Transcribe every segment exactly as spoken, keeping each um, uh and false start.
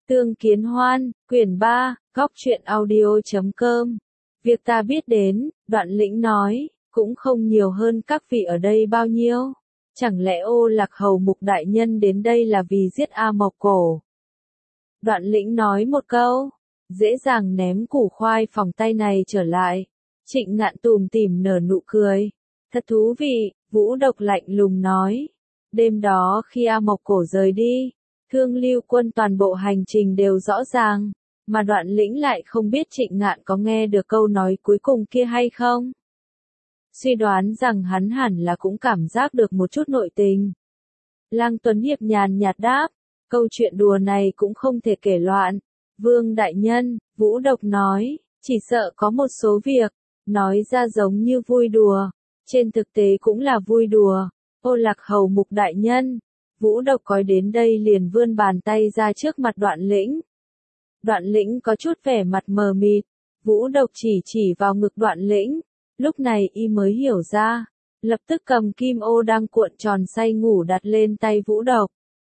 Tương Kiến Hoan, quyển ba, góc truyện audio chấm com. Việc ta biết đến, Đoạn Lĩnh nói, cũng không nhiều hơn các vị ở đây bao nhiêu. Chẳng lẽ Ô Lạc Hầu Mục đại nhân đến đây là vì giết A Mộc Cổ? Đoạn Lĩnh nói một câu, dễ dàng ném củ khoai phòng tay này trở lại. Trịnh Ngạn tủm tỉm nở nụ cười. Thật thú vị, Vũ Độc lạnh lùng nói. Đêm đó khi A Mộc Cổ rời đi, Thương Lưu Quân toàn bộ hành trình đều rõ ràng, mà Đoạn Lĩnh lại không biết Trịnh Ngạn có nghe được câu nói cuối cùng kia hay không. Suy đoán rằng hắn hẳn là cũng cảm giác được một chút nội tình. Lang Tuấn Hiệp nhàn nhạt đáp, câu chuyện đùa này cũng không thể kể loạn. Vương đại nhân, Vũ Độc nói, chỉ sợ có một số việc, nói ra giống như vui đùa, trên thực tế cũng là vui đùa. Ô Lạc Hầu Mục đại nhân, Vũ Độc nói đến đây liền vươn bàn tay ra trước mặt Đoạn Lĩnh. Đoạn Lĩnh có chút vẻ mặt mờ mịt, Vũ Độc chỉ chỉ vào ngực Đoạn Lĩnh, lúc này y mới hiểu ra, lập tức cầm kim ô đang cuộn tròn say ngủ đặt lên tay Vũ Độc.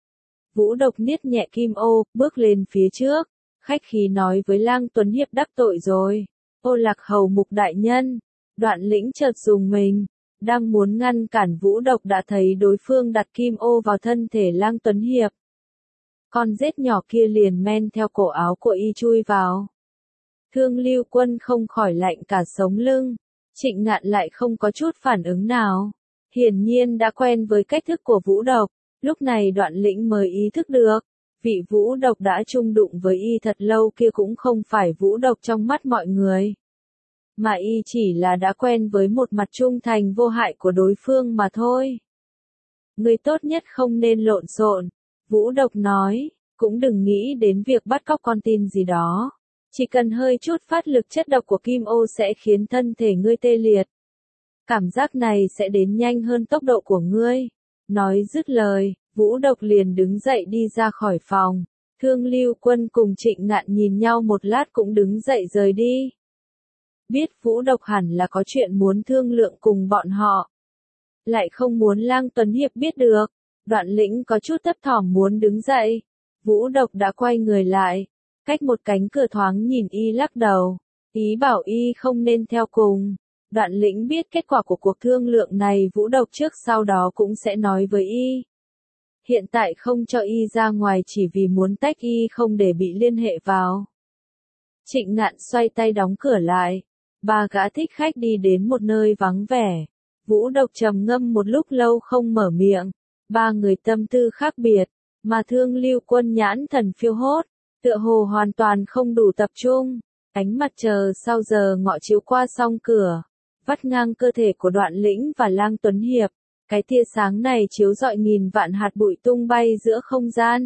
Vũ Độc niết nhẹ kim ô, bước lên phía trước, khách khí nói với Lang Tuấn Hiệp đắc tội rồi. Ô Lạc Hầu Mục đại nhân, Đoạn Lĩnh chợt dùng mình, đang muốn ngăn cản Vũ Độc đã thấy đối phương đặt kim ô vào thân thể Lang Tuấn Hiệp. Con rết nhỏ kia liền men theo cổ áo của y chui vào. Thương Lưu Quân không khỏi lạnh cả sống lưng, Trịnh Ngạn lại không có chút phản ứng nào. Hiển nhiên đã quen với cách thức của Vũ Độc, lúc này Đoạn Lĩnh mới ý thức được, vị Vũ Độc đã chung đụng với y thật lâu kia cũng không phải Vũ Độc trong mắt mọi người. Mà y chỉ là đã quen với một mặt trung thành vô hại của đối phương mà thôi. Người tốt nhất không nên lộn xộn, Vũ Độc nói, cũng đừng nghĩ đến việc bắt cóc con tin gì đó. Chỉ cần hơi chút phát lực chất độc của kim ô sẽ khiến thân thể ngươi tê liệt. Cảm giác này sẽ đến nhanh hơn tốc độ của ngươi. Nói dứt lời, Vũ Độc liền đứng dậy đi ra khỏi phòng. Thương Lưu Quân cùng Trịnh Ngạn nhìn nhau một lát cũng đứng dậy rời đi. Biết Vũ Độc hẳn là có chuyện muốn thương lượng cùng bọn họ. Lại không muốn Lang Tuấn Hiệp biết được. Đoạn Lĩnh có chút thấp thỏm muốn đứng dậy. Vũ Độc đã quay người lại. Cách một cánh cửa thoáng nhìn y lắc đầu. Ý bảo y không nên theo cùng. Đoạn Lĩnh biết kết quả của cuộc thương lượng này Vũ Độc trước sau đó cũng sẽ nói với y. Hiện tại không cho y ra ngoài chỉ vì muốn tách y không để bị liên hệ vào. Trịnh Ngạn xoay tay đóng cửa lại. Ba gã thích khách đi đến một nơi vắng vẻ. Vũ Độc trầm ngâm một lúc lâu không mở miệng. Ba người tâm tư khác biệt, mà Thương Lưu Quân nhãn thần phiêu hốt, tựa hồ hoàn toàn không đủ tập trung. Ánh mặt trời sau giờ ngọ chiếu qua song cửa, vắt ngang cơ thể của Đoạn Lĩnh và Lang Tuấn Hiệp. Cái tia sáng này chiếu rọi nghìn vạn hạt bụi tung bay giữa không gian.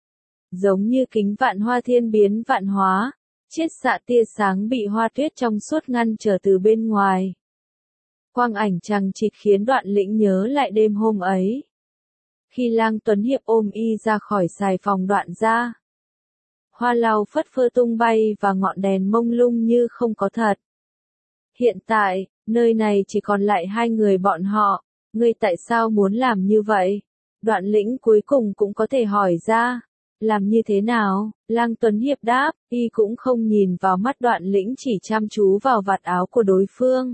Giống như kính vạn hoa thiên biến vạn hóa, chiết xạ tia sáng bị hoa tuyết trong suốt ngăn trở từ bên ngoài. Quang ảnh chằng chịt khiến Đoạn Lĩnh nhớ lại đêm hôm ấy. Khi Lang Tuấn Hiệp ôm y ra khỏi xài phòng Đoạn gia. Hoa lau phất phơ tung bay và ngọn đèn mông lung như không có thật. Hiện tại, nơi này chỉ còn lại hai người bọn họ. Ngươi tại sao muốn làm như vậy? Đoạn Lĩnh cuối cùng cũng có thể hỏi ra. Làm như thế nào? Lang Tuấn Hiệp đáp, y cũng không nhìn vào mắt Đoạn Lĩnh chỉ chăm chú vào vạt áo của đối phương.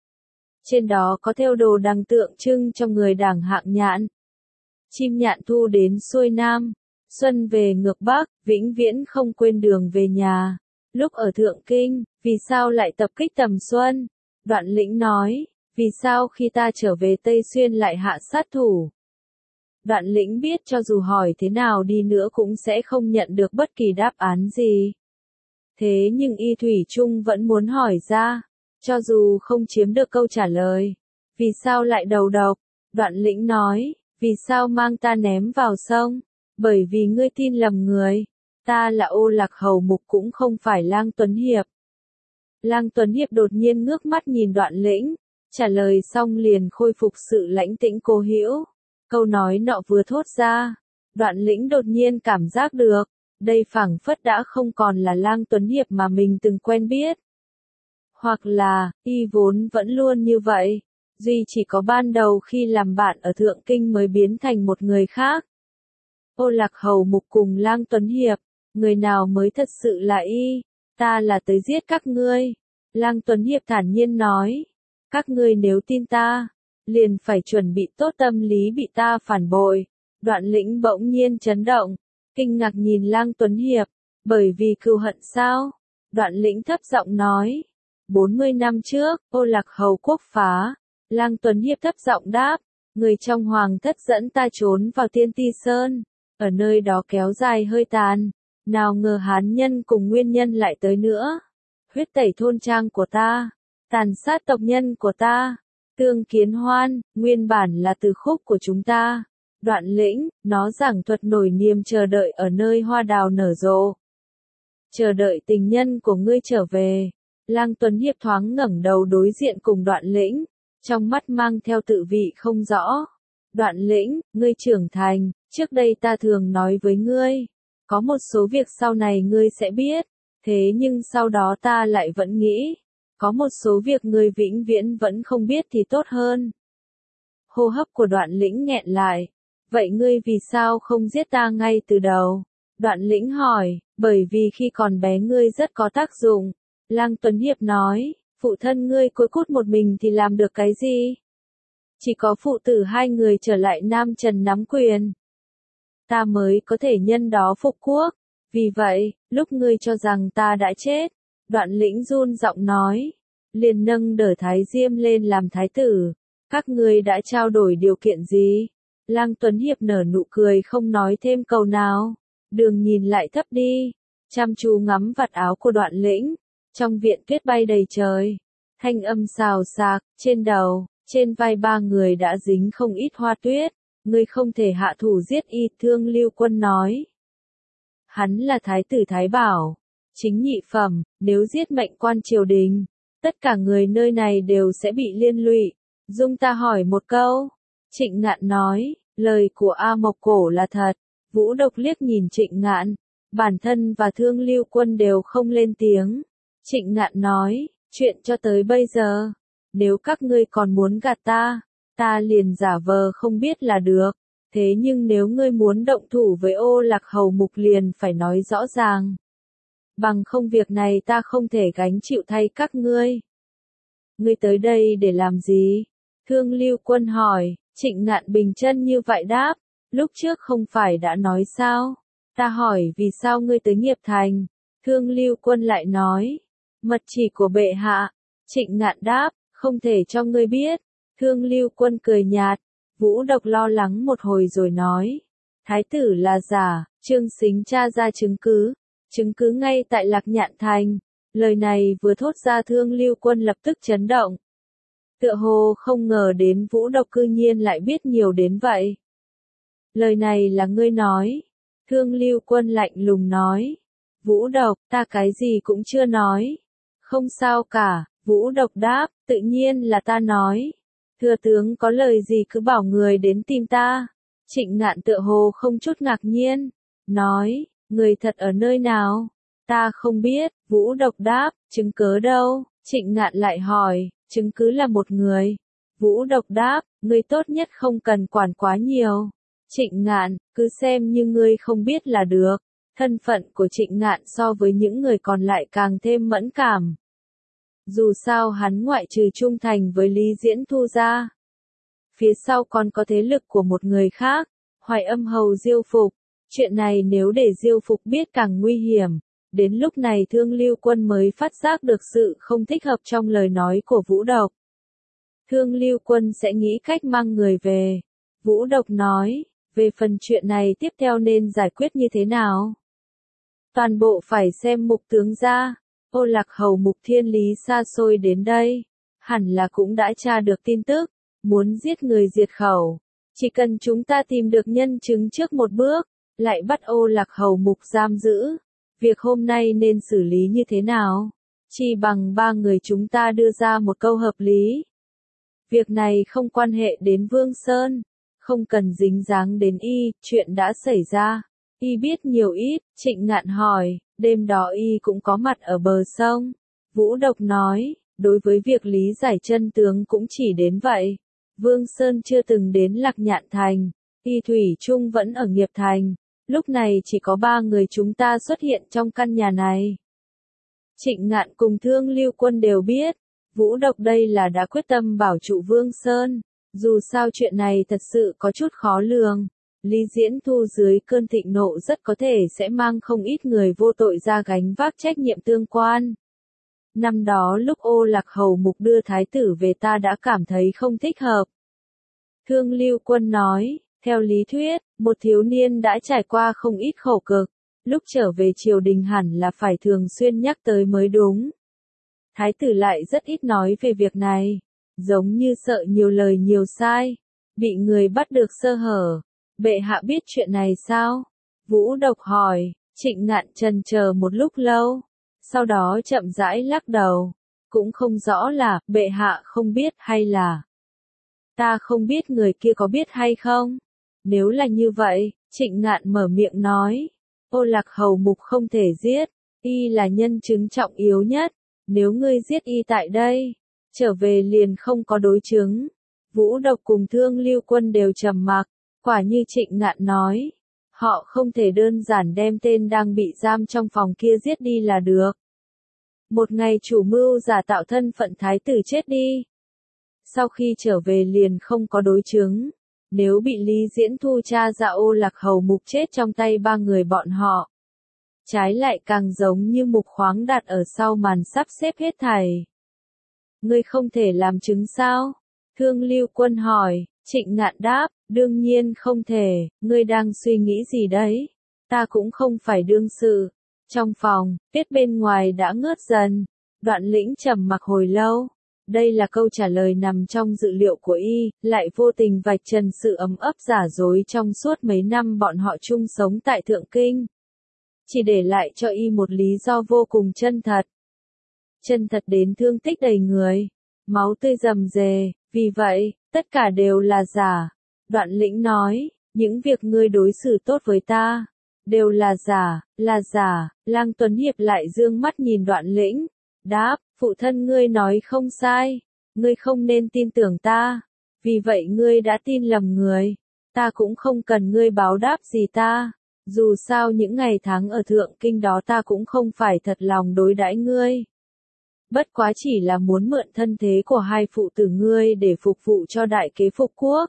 Trên đó có thêu đồ đằng tượng trưng cho người đảng Hạng Nhạn. Chim nhạn thu đến xuôi nam, xuân về ngược bắc, vĩnh viễn không quên đường về nhà. Lúc ở Thượng Kinh, vì sao lại tập kích Tầm Xuân? Đoạn Lĩnh nói, vì sao khi ta trở về Tây Xuyên lại hạ sát thủ? Đoạn Lĩnh biết cho dù hỏi thế nào đi nữa cũng sẽ không nhận được bất kỳ đáp án gì. Thế nhưng y thủy chung vẫn muốn hỏi ra, cho dù không chiếm được câu trả lời. Vì sao lại đầu độc? Đoạn Lĩnh nói, vì sao mang ta ném vào sông? Bởi vì ngươi tin lầm người. Ta là Ô Lạc Hầu Mục cũng không phải Lang Tuấn Hiệp. Lang Tuấn Hiệp đột nhiên ngước mắt nhìn Đoạn Lĩnh, trả lời xong liền khôi phục sự lãnh tĩnh cố hữu. Câu nói nọ vừa thốt ra, Đoạn Lĩnh đột nhiên cảm giác được, đây phảng phất đã không còn là Lang Tuấn Hiệp mà mình từng quen biết. Hoặc là, y vốn vẫn luôn như vậy, duy chỉ có ban đầu khi làm bạn ở Thượng Kinh mới biến thành một người khác. Ô Lạc Hầu Mục cùng Lang Tuấn Hiệp, người nào mới thật sự là y, ta là tới giết các ngươi. Lang Tuấn Hiệp thản nhiên nói, các ngươi nếu tin ta, liền phải chuẩn bị tốt tâm lý bị ta phản bội. Đoạn Lĩnh bỗng nhiên chấn động, kinh ngạc nhìn Lang Tuấn Hiệp, bởi vì cừu hận sao? Đoạn Lĩnh thấp giọng nói, bốn mươi năm trước, Ô Lạc Hầu quốc phá. Lang Tuấn Hiệp thấp giọng đáp, người trong hoàng thất dẫn ta trốn vào Tiên Ti Sơn, ở nơi đó kéo dài hơi tàn, nào ngờ Hán nhân cùng Nguyên nhân lại tới nữa, huyết tẩy thôn trang của ta, tàn sát tộc nhân của ta. Tương Kiến Hoan, nguyên bản là từ khúc của chúng ta. Đoạn Lĩnh, nó giảng thuật nổi niềm chờ đợi ở nơi hoa đào nở rộ. Chờ đợi tình nhân của ngươi trở về. Lang Tuấn Hiệp thoáng ngẩng đầu đối diện cùng Đoạn Lĩnh, trong mắt mang theo tự vị không rõ. Đoạn Lĩnh, ngươi trưởng thành, trước đây ta thường nói với ngươi, có một số việc sau này ngươi sẽ biết, thế nhưng sau đó ta lại vẫn nghĩ, có một số việc ngươi vĩnh viễn vẫn không biết thì tốt hơn. Hô hấp của Đoạn Lĩnh nghẹn lại, vậy ngươi vì sao không giết ta ngay từ đầu? Đoạn Lĩnh hỏi, bởi vì khi còn bé ngươi rất có tác dụng. Lang Tuấn Hiệp nói, phụ thân ngươi côi cút một mình thì làm được cái gì? Chỉ có phụ tử hai người trở lại Nam Trần nắm quyền, ta mới có thể nhân đó phục quốc. Vì vậy, lúc ngươi cho rằng ta đã chết, Đoạn Lĩnh run giọng nói, liền nâng Đở Thái Diêm lên làm thái tử. Các ngươi đã trao đổi điều kiện gì? Lang Tuấn Hiệp nở nụ cười không nói thêm câu nào. Đường nhìn lại thấp đi, chăm chú ngắm vạt áo của Đoạn Lĩnh. Trong viện tuyết bay đầy trời, thanh âm xào xạc, trên đầu, trên vai ba người đã dính không ít hoa tuyết. Ngươi không thể hạ thủ giết y, Thương Lưu Quân nói. Hắn là thái tử Thái Bảo, chính nhị phẩm, nếu giết mệnh quan triều đình, tất cả người nơi này đều sẽ bị liên lụy. Dung ta hỏi một câu. Trịnh Ngạn nói, lời của A Mộc Cổ là thật. Vũ Độc liếc nhìn Trịnh Ngạn, bản thân và Thương Lưu Quân đều không lên tiếng. Trịnh Ngạn nói, chuyện cho tới bây giờ, nếu các ngươi còn muốn gạt ta, ta liền giả vờ không biết là được. Thế nhưng nếu ngươi muốn động thủ với Ô Lạc Hầu Mục liền phải nói rõ ràng. Bằng không việc này ta không thể gánh chịu thay các ngươi. Ngươi tới đây để làm gì? Thương Lưu Quân hỏi. Trịnh Ngạn bình chân như vậy đáp, lúc trước không phải đã nói sao? Ta hỏi vì sao ngươi tới Nghiệp Thành? Thương Lưu Quân lại nói, mật chỉ của bệ hạ. Trịnh Ngạn đáp, không thể cho ngươi biết. Thương Lưu Quân cười nhạt. Vũ Độc lo lắng một hồi rồi nói, thái tử là giả. Trương Sính tra ra chứng cứ, chứng cứ ngay tại Lạc Nhạn Thành. Lời này vừa thốt ra Thương Lưu Quân lập tức chấn động. Tựa hồ không ngờ đến Vũ Độc cư nhiên lại biết nhiều đến vậy. Lời này là ngươi nói. Thương Lưu Quân lạnh lùng nói. Vũ Độc, ta cái gì cũng chưa nói. Không sao cả, Vũ Độc đáp, tự nhiên là ta nói. Thừa tướng có lời gì cứ bảo người đến tìm ta. Trịnh Ngạn tựa hồ không chút ngạc nhiên. Nói, người thật ở nơi nào? Ta không biết, Vũ Độc đáp, chứng cớ đâu? Trịnh Ngạn lại hỏi, chứng cứ là một người. Vũ Độc đáp, ngươi tốt nhất không cần quản quá nhiều. Trịnh Ngạn, cứ xem như ngươi không biết là được. Thân phận của Trịnh Ngạn so với những người còn lại càng thêm mẫn cảm. Dù sao hắn ngoại trừ trung thành với Lý Diễn Thu ra, phía sau còn có thế lực của một người khác, Hoài Âm Hầu Diêu Phục. Chuyện này nếu để Diêu Phục biết càng nguy hiểm. Đến lúc này Thương Lưu Quân mới phát giác được sự không thích hợp trong lời nói của Vũ Độc. Thương Lưu Quân sẽ nghĩ cách mang người về. Vũ Độc nói, về phần chuyện này tiếp theo nên giải quyết như thế nào? Toàn bộ phải xem Mục tướng ra. Ô Lạc Hầu Mục Thiên Lý xa xôi đến đây, hẳn là cũng đã tra được tin tức, muốn giết người diệt khẩu. Chỉ cần chúng ta tìm được nhân chứng trước một bước, lại bắt Ô Lạc Hầu Mục giam giữ. Việc hôm nay nên xử lý như thế nào? Chỉ bằng ba người chúng ta đưa ra một câu hợp lý. Việc này không quan hệ đến Vương Sơn, không cần dính dáng đến y, chuyện đã xảy ra. Y biết nhiều ít, Trịnh Ngạn hỏi, đêm đó y cũng có mặt ở bờ sông. Vũ Độc nói, đối với việc lý giải chân tướng cũng chỉ đến vậy. Vương Sơn chưa từng đến Lạc Nhạn Thành, y thủy chung vẫn ở Nghiệp Thành. Lúc này chỉ có ba người chúng ta xuất hiện trong căn nhà này. Trịnh Ngạn cùng Thương Lưu Quân đều biết, Vũ Độc đây là đã quyết tâm bảo trụ Vương Sơn. Dù sao chuyện này thật sự có chút khó lường. Lý Diễn Thu dưới cơn thịnh nộ rất có thể sẽ mang không ít người vô tội ra gánh vác trách nhiệm tương quan. Năm đó lúc Ô Lạc Hầu Mục đưa thái tử về ta đã cảm thấy không thích hợp. Thương Lưu Quân nói, theo lý thuyết, một thiếu niên đã trải qua không ít khổ cực, lúc trở về triều đình hẳn là phải thường xuyên nhắc tới mới đúng. Thái tử lại rất ít nói về việc này, giống như sợ nhiều lời nhiều sai, bị người bắt được sơ hở. Bệ hạ biết chuyện này sao? Vũ Độc hỏi. Trịnh Ngạn chần chờ một lúc lâu, sau đó chậm rãi lắc đầu, cũng không rõ là bệ hạ không biết hay là ta không biết người kia có biết hay không. Nếu là như vậy, Trịnh Ngạn mở miệng nói, Ô Lạc Hầu Mục không thể giết, y là nhân chứng trọng yếu nhất, nếu ngươi giết y tại đây, trở về liền không có đối chứng. Vũ Độc cùng Thương Lưu Quân đều trầm mặc, quả như Trịnh Ngạn nói, họ không thể đơn giản đem tên đang bị giam trong phòng kia giết đi là được. Một ngày chủ mưu giả tạo thân phận thái tử chết đi, sau khi trở về liền không có đối chứng. Nếu bị Lý Diễn Thu tra ra Ô Lạc Hầu Mục chết trong tay ba người bọn họ, trái lại càng giống như Mục Khoáng Đạt ở sau màn sắp xếp hết thảy. Ngươi không thể làm chứng sao? Thương Lưu Quân hỏi. Trịnh Ngạn đáp, đương nhiên không thể. Ngươi đang suy nghĩ gì đấy? Ta cũng không phải đương sự. Trong phòng, tiết bên ngoài đã ngớt dần. Đoạn Lĩnh trầm mặc hồi lâu. Đây là câu trả lời nằm trong dự liệu của y, lại vô tình vạch trần sự ấm ấp giả dối trong suốt mấy năm bọn họ chung sống tại Thượng Kinh. Chỉ để lại cho y một lý do vô cùng chân thật. Chân thật đến thương tích đầy người, máu tươi rầm rề, vì vậy, tất cả đều là giả. Đoạn Lĩnh nói, những việc ngươi đối xử tốt với ta, đều là giả, là giả. Lang Tuấn Hiệp lại dương mắt nhìn Đoạn Lĩnh, đáp, phụ thân ngươi nói không sai, ngươi không nên tin tưởng ta, vì vậy ngươi đã tin lầm người, ta cũng không cần ngươi báo đáp gì ta, dù sao những ngày tháng ở Thượng Kinh đó ta cũng không phải thật lòng đối đãi ngươi. Bất quá chỉ là muốn mượn thân thế của hai phụ tử ngươi để phục vụ cho đại kế phục quốc.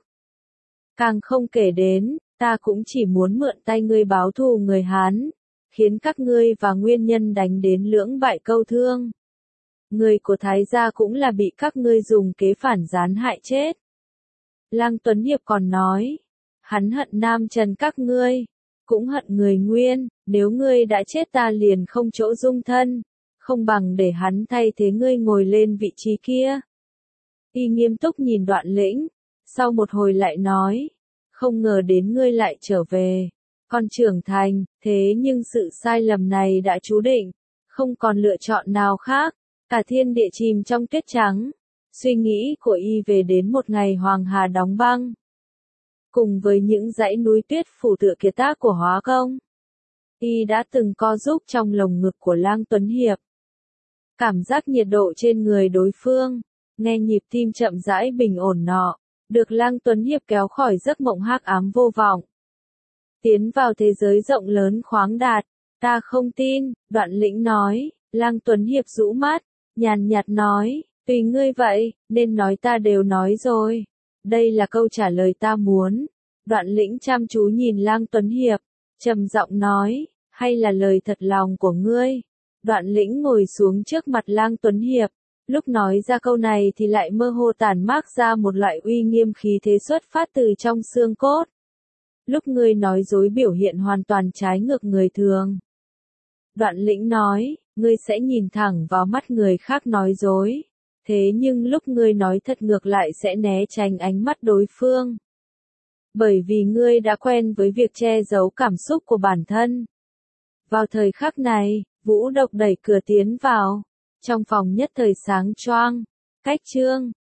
Càng không kể đến, ta cũng chỉ muốn mượn tay ngươi báo thù người Hán, khiến các ngươi và nguyên nhân đánh đến lưỡng bại câu thương. Người của Thái gia cũng là bị các ngươi dùng kế phản gián hại chết. Lang Tuấn Hiệp còn nói, hắn hận Nam Trần các ngươi, cũng hận người Nguyên, nếu ngươi đã chết ta liền không chỗ dung thân, không bằng để hắn thay thế ngươi ngồi lên vị trí kia. Y nghiêm túc nhìn Đoạn Lĩnh, sau một hồi lại nói, không ngờ đến ngươi lại trở về, con trưởng thành, thế nhưng sự sai lầm này đã chú định, không còn lựa chọn nào khác. Cả thiên địa chìm trong tuyết trắng, suy nghĩ của y về đến một ngày Hoàng Hà đóng băng. Cùng với những dãy núi tuyết phủ tựa kiệt tác của Hóa Công, y đã từng co giúp trong lồng ngực của Lang Tuấn Hiệp. Cảm giác nhiệt độ trên người đối phương, nghe nhịp tim chậm rãi bình ổn nọ, được Lang Tuấn Hiệp kéo khỏi giấc mộng hắc ám vô vọng. Tiến vào thế giới rộng lớn khoáng đạt, ta không tin, Đoạn Lĩnh nói. Lang Tuấn Hiệp rũ mắt, nhàn nhạt nói, tùy ngươi vậy, nên nói ta đều nói rồi. Đây là câu trả lời ta muốn. Đoạn Lĩnh chăm chú nhìn Lang Tuấn Hiệp, trầm giọng nói, hay là lời thật lòng của ngươi. Đoạn Lĩnh ngồi xuống trước mặt Lang Tuấn Hiệp, lúc nói ra câu này thì lại mơ hồ tản mát ra một loại uy nghiêm khí thế xuất phát từ trong xương cốt. Lúc ngươi nói dối biểu hiện hoàn toàn trái ngược người thường. Đoạn Lĩnh nói, ngươi sẽ nhìn thẳng vào mắt người khác nói dối, thế nhưng lúc ngươi nói thật ngược lại sẽ né tránh ánh mắt đối phương. Bởi vì ngươi đã quen với việc che giấu cảm xúc của bản thân. Vào thời khắc này, Vũ Độc đẩy cửa tiến vào, trong phòng nhất thời sáng choang, cách chương.